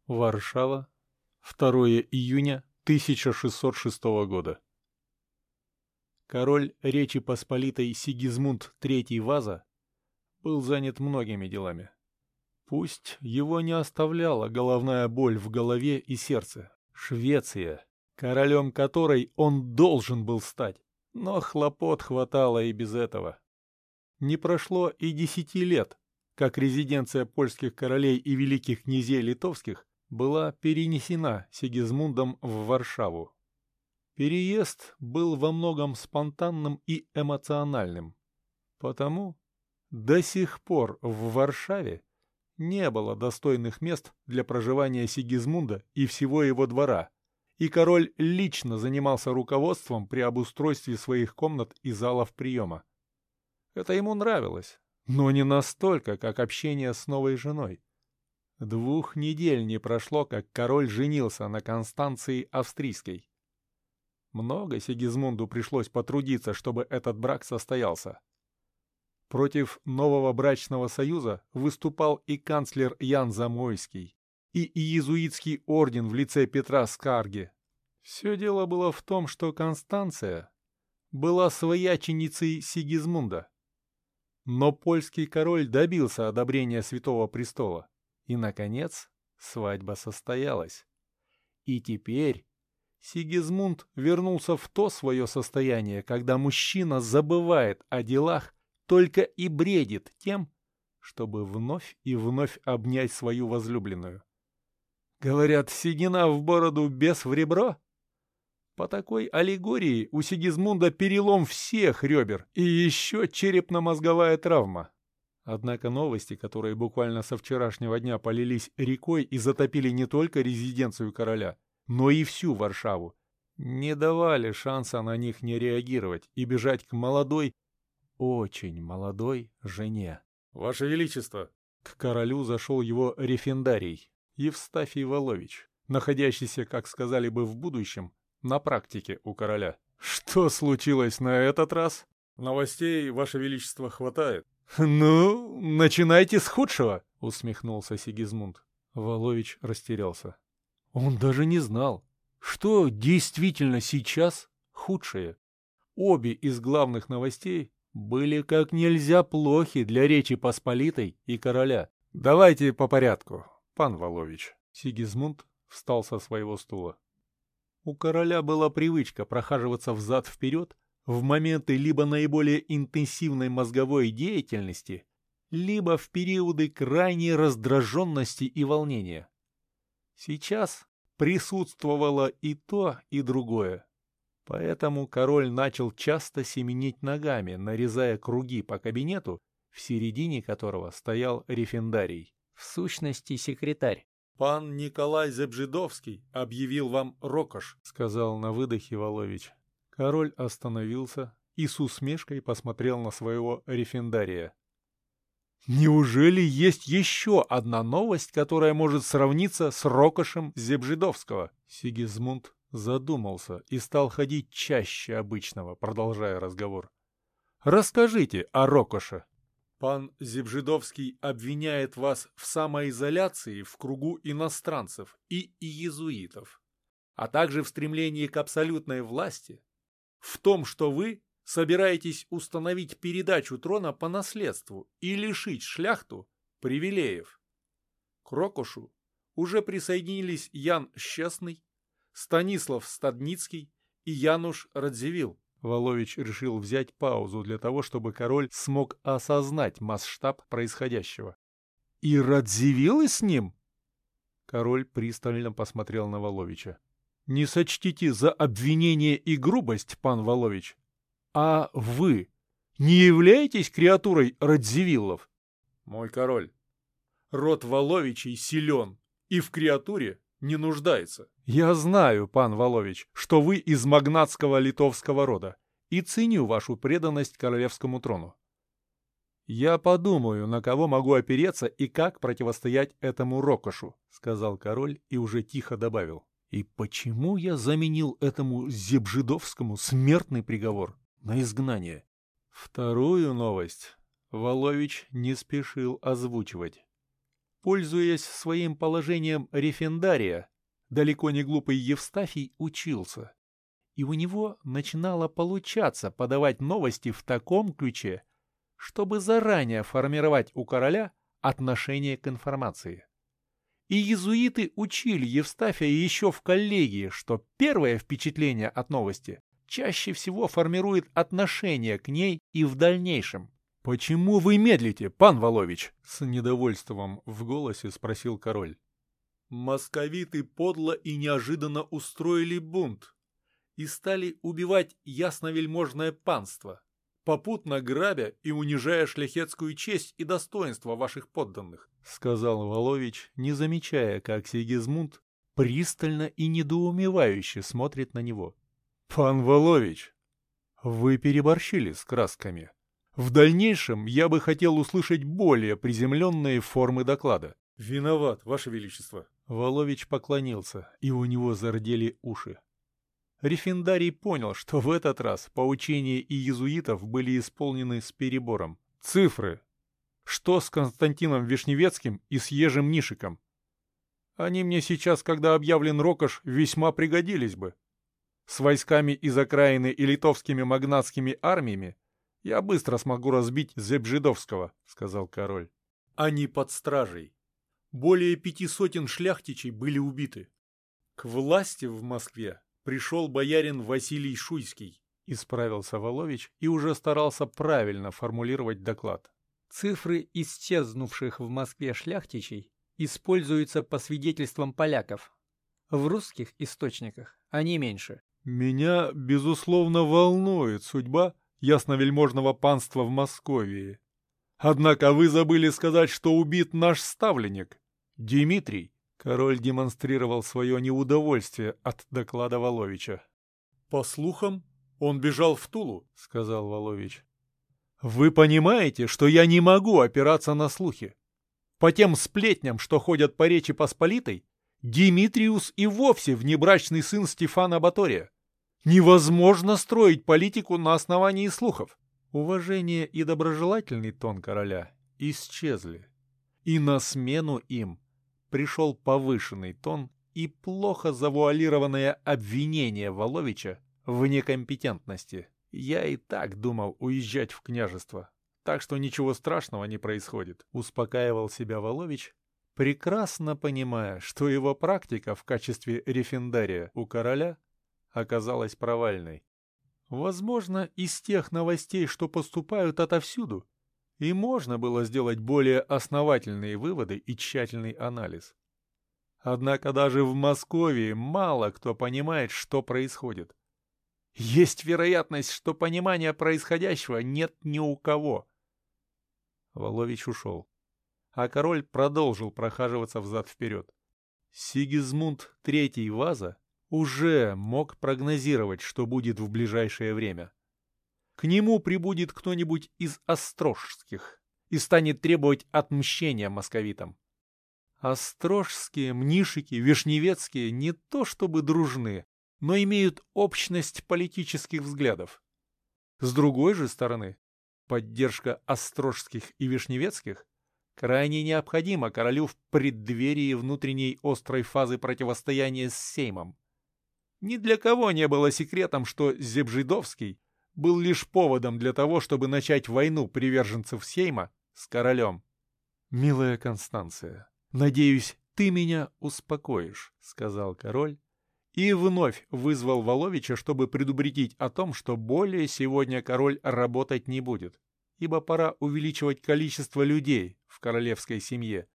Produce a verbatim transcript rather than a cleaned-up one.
Варшава, второе июня тысяча шестьсот шестого года. Король Речи Посполитой Сигизмунд третий Ваза был занят многими делами. Пусть его не оставляла головная боль в голове и сердце. Швеция, королем которой он должен был стать, но хлопот хватало и без этого. Не прошло и десяти лет, как резиденция польских королей и великих князей литовских была перенесена Сигизмундом в Варшаву. Переезд был во многом спонтанным и эмоциональным. Потому до сих пор в Варшаве не было достойных мест для проживания Сигизмунда и всего его двора, и король лично занимался руководством при обустройстве своих комнат и залов приема. Это ему нравилось, но не настолько, как общение с новой женой. Двух недель не прошло, как король женился на Констанции Австрийской. Много Сигизмунду пришлось потрудиться, чтобы этот брак состоялся. Против нового брачного союза выступал и канцлер Ян Замойский, и иезуитский орден в лице Петра Скарги. Все дело было в том, что Констанция была свояченицей Сигизмунда. Но польский король добился одобрения Святого Престола. И, наконец, свадьба состоялась. И теперь Сигизмунд вернулся в то свое состояние, когда мужчина забывает о делах, только и бредит тем, чтобы вновь и вновь обнять свою возлюбленную. Говорят, седина в бороду, бес в ребро? По такой аллегории у Сигизмунда перелом всех ребер и еще черепно-мозговая травма. Однако новости, которые буквально со вчерашнего дня полились рекой и затопили не только резиденцию короля, но и всю Варшаву, не давали шанса на них не реагировать и бежать к молодой, очень молодой жене. «Ваше Величество!» К королю зашел его рефендарий, Евстафий Волович, находящийся, как сказали бы в будущем, на практике у короля. «Что случилось на этот раз?» «Новостей, Ваше Величество, хватает». «Ну, начинайте с худшего», — усмехнулся Сигизмунд. Волович растерялся. Он даже не знал, что действительно сейчас худшее. Обе из главных новостей были как нельзя плохи для Речи Посполитой и короля. «Давайте по порядку, пан Волович». Сигизмунд встал со своего стула. У короля была привычка прохаживаться взад-вперед в моменты либо наиболее интенсивной мозговой деятельности, либо в периоды крайней раздраженности и волнения. Сейчас присутствовало и то, и другое. Поэтому король начал часто семенить ногами, нарезая круги по кабинету, в середине которого стоял рефендарий, в сущности секретарь. «Пан Николай Зебжидовский объявил вам рокош», — сказал на выдохе Волович. Король остановился и с усмешкой посмотрел на своего рефендария. «Неужели есть еще одна новость, которая может сравниться с рокошем Зебжидовского?» Сигизмунд задумался и стал ходить чаще обычного, продолжая разговор. «Расскажите о рокоше». «Пан Зебжидовский обвиняет вас в самоизоляции в кругу иностранцев и иезуитов, а также в стремлении к абсолютной власти, в том, что вы собираетесь установить передачу трона по наследству и лишить шляхту привилеев. К рокошу уже присоединились Ян Щесный, Станислав Стадницкий и Януш Радзивилл». Волович решил взять паузу для того, чтобы король смог осознать масштаб происходящего. «И Радзивиллы с ним?» Король пристально посмотрел на Воловича. «Не сочтите за обвинение и грубость, пан Волович. А вы не являетесь креатурой Радзивиллов?» «Мой король, род Воловичей силен и в креатуре не нуждается». «Я знаю, пан Волович, что вы из магнатского литовского рода, и ценю вашу преданность королевскому трону. Я подумаю, на кого могу опереться и как противостоять этому рокошу», — сказал король и уже тихо добавил. «И почему я заменил этому Зебжидовскому смертный приговор на изгнание?» Вторую новость Волович не спешил озвучивать. Пользуясь своим положением рефендария, далеко не глупый Евстафий учился, и у него начинало получаться подавать новости в таком ключе, чтобы заранее формировать у короля отношение к информации. И иезуиты учили Евстафия еще в коллегии, что первое впечатление от новости чаще всего формирует отношение к ней и в дальнейшем. «Почему вы медлите, пан Волович?» — с недовольством в голосе спросил король. «Московиты подло и неожиданно устроили бунт и стали убивать ясновельможное панство, попутно грабя и унижая шляхетскую честь и достоинство ваших подданных», — сказал Волович, не замечая, как Сигизмунд пристально и недоумевающе смотрит на него. «Пан Волович, вы переборщили с красками. В дальнейшем я бы хотел услышать более приземленные формы доклада». «Виноват, Ваше Величество». Волович поклонился, и у него зардели уши. Рефендарий понял, что в этот раз поучения иезуитов были исполнены с перебором. «Цифры. Что с Константином Вишневецким и с Ежем Нишиком? Они мне сейчас, когда объявлен рокош, весьма пригодились бы. С войсками из окраины и литовскими магнатскими армиями я быстро смогу разбить Зебжидовского», — сказал король. «Они под стражей. Более пяти сотен шляхтичей были убиты. К власти в Москве пришел боярин Василий Шуйский», — исправился Волович и уже старался правильно формулировать доклад. Цифры исчезнувших в Москве шляхтичей используются по свидетельствам поляков. В русских источниках они меньше. «Меня, безусловно, волнует судьба ясновельможного панства в Московии. Однако вы забыли сказать, что убит наш ставленник, Дмитрий». Король демонстрировал свое неудовольствие от доклада Воловича. «По слухам, он бежал в Тулу», — сказал Волович. «Вы понимаете, что я не могу опираться на слухи? По тем сплетням, что ходят по Речи Посполитой, Димитриус и вовсе внебрачный сын Стефана Батория. Невозможно строить политику на основании слухов». Уважение и доброжелательный тон короля исчезли, и на смену им пришел повышенный тон и плохо завуалированное обвинение Воловича в некомпетентности. «Я и так думал уезжать в княжество, так что ничего страшного не происходит», — успокаивал себя Волович, прекрасно понимая, что его практика в качестве рефендария у короля оказалась провальной. Возможно, из тех новостей, что поступают отовсюду, и можно было сделать более основательные выводы и тщательный анализ. Однако даже в Москве мало кто понимает, что происходит. Есть вероятность, что понимания происходящего нет ни у кого. Волович ушел, а король продолжил прохаживаться взад-вперед. Сигизмунд третий Ваза уже мог прогнозировать, что будет в ближайшее время. К нему прибудет кто-нибудь из острожских и станет требовать отмщения московитам. Острожские, мнишики, вишневецкие не то чтобы дружны, но имеют общность политических взглядов. С другой же стороны, поддержка острожских и вишневецких крайне необходима королю в преддверии внутренней острой фазы противостояния с Сеймом. Ни для кого не было секретом, что Зебжидовский был лишь поводом для того, чтобы начать войну приверженцев Сейма с королем. «Милая Констанция, надеюсь, ты меня успокоишь», — сказал король, и вновь вызвал Воловича, чтобы предупредить о том, что более сегодня король работать не будет, ибо пора увеличивать количество людей в королевской семье,